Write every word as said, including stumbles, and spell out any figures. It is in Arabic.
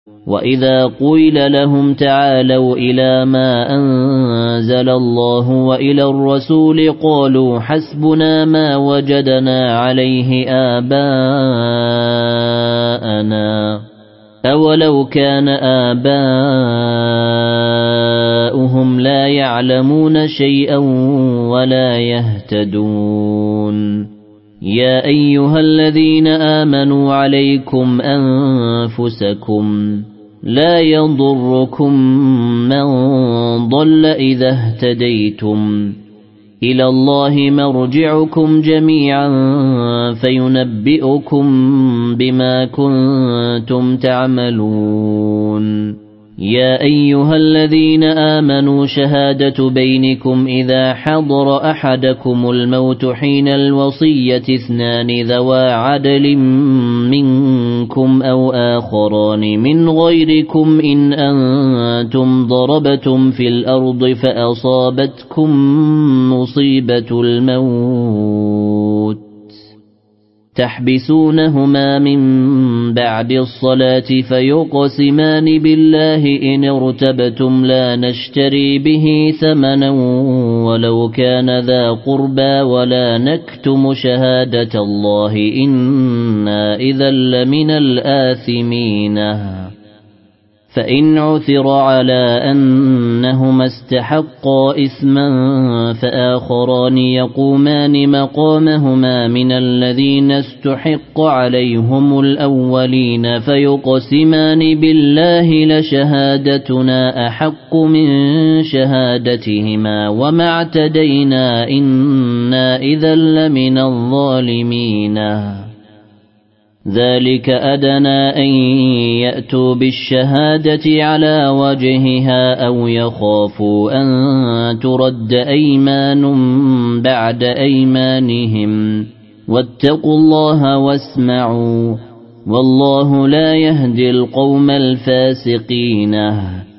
وإذا قيل لهم تعالوا إلى ما أنزل الله وإلى الرسول قالوا حسبنا ما وجدنا عليه آباءنا أولو كان آباؤهم لا يعلمون شيئا ولا يهتدون يا أيها الذين آمنوا عليكم أنفسكم لا يضركم من ضل إذا اهتديتم إلى الله مرجعكم جميعا فينبئكم بما كنتم تعملون يا أيها الذين آمنوا شهادة بينكم إذا حضر أحدكم الموت حين الوصية اثنان ذوى عدل منكم أو آخران من غيركم إن أنتم ضربتم في الأرض فأصابتكم مصيبة الموت تحبسونهما من بعد الصلاة فيقسمان بالله إن ارتبتم لا نشتري به ثمنا ولو كان ذا قربى ولا نكتم شهادة الله إنا إذا لمن الآثمين فإن عثر على أنهما استحقا إثما فآخران يقومان مقامهما من الذين استحق عليهم الأولين فيقسمان بالله لشهادتنا أحق من شهادتهما وما اعتدينا إنا إذا لمن الظالمين ذلك أدنى أن يأتوا بالشهادة على وجهها أو يخافوا أن ترد أيمان بعد أيمانهم واتقوا الله واسمعوا والله لا يهدي القوم الفاسقين